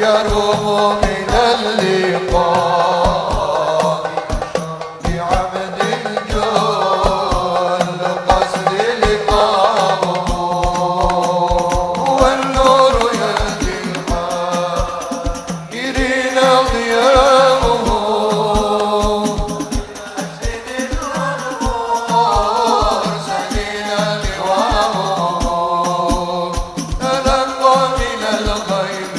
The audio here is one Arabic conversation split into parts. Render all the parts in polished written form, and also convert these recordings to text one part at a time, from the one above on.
يروم من اللقاء بعبد الجل قصد لقاءه والنور يهدي الحائرين ضياؤه سليل لواءه تلقى من الغيب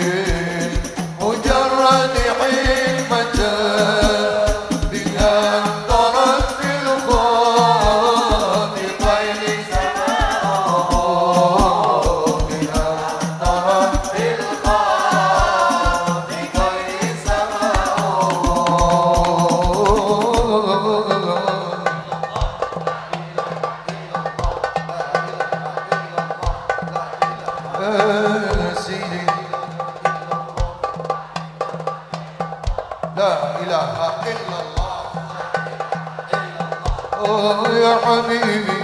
مجرد حكمة بها انطرت في الخاطر غير سماءه بها انطرت في الخاطر غير سماءه سيدي لا إله إلا الله يا حبيبي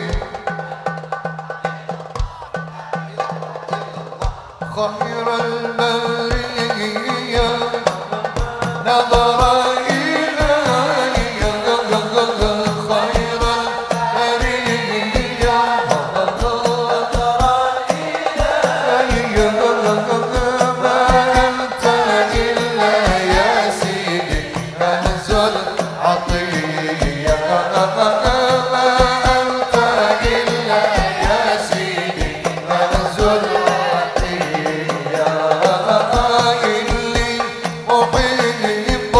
خير البرية نظر إلي خير البرية نظر إلي ما أنت إلا يا سيدي كنز العطية ما أنت إلا يا سيدي كنز العطية إني أحب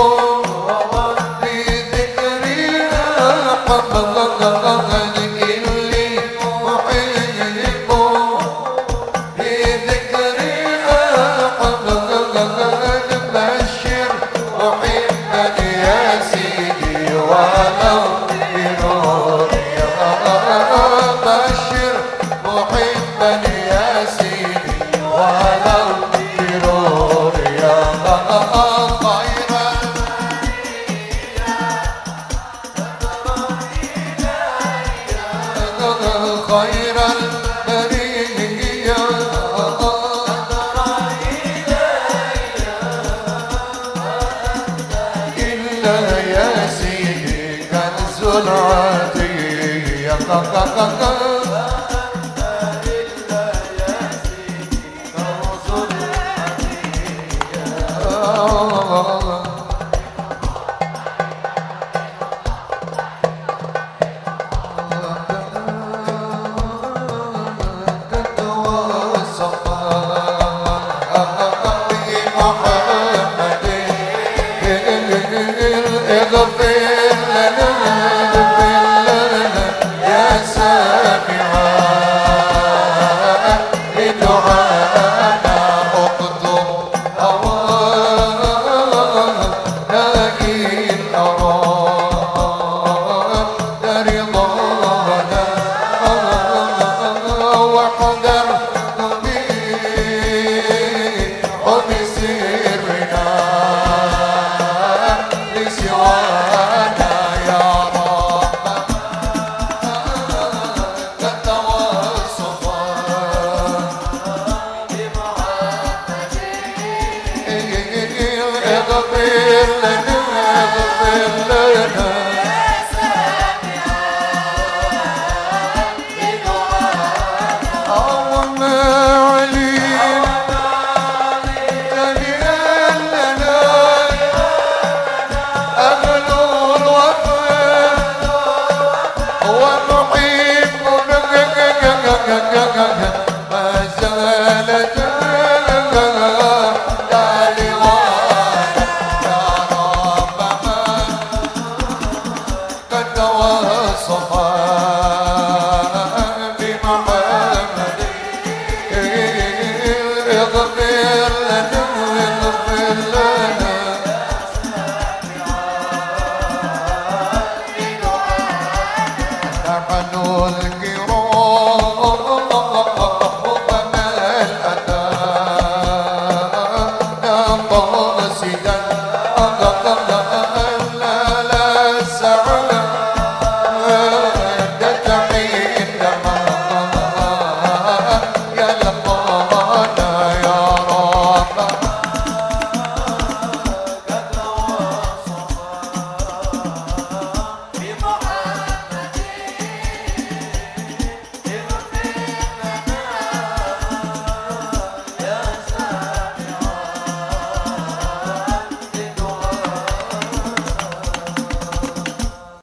بذكرها حبا إني أحب بذكرها حبا بشر محبا يا سيدي ولو بنورها بشر محبا يا سيدي ولو بنورها خير البرية إلا يا سيدي كنز العطية اغفر لنا يا سامعا لدعانا اكتب هوانا لكن أراد رضانا واحذر وبسرنا لسوانا يا رب تتوصفا اغفر لنا اغفر لنا وما علينا لأننا أهل الوفاء ونحبنا ما زالت دالوانا يا رب قد توصفا بمحمد اغفر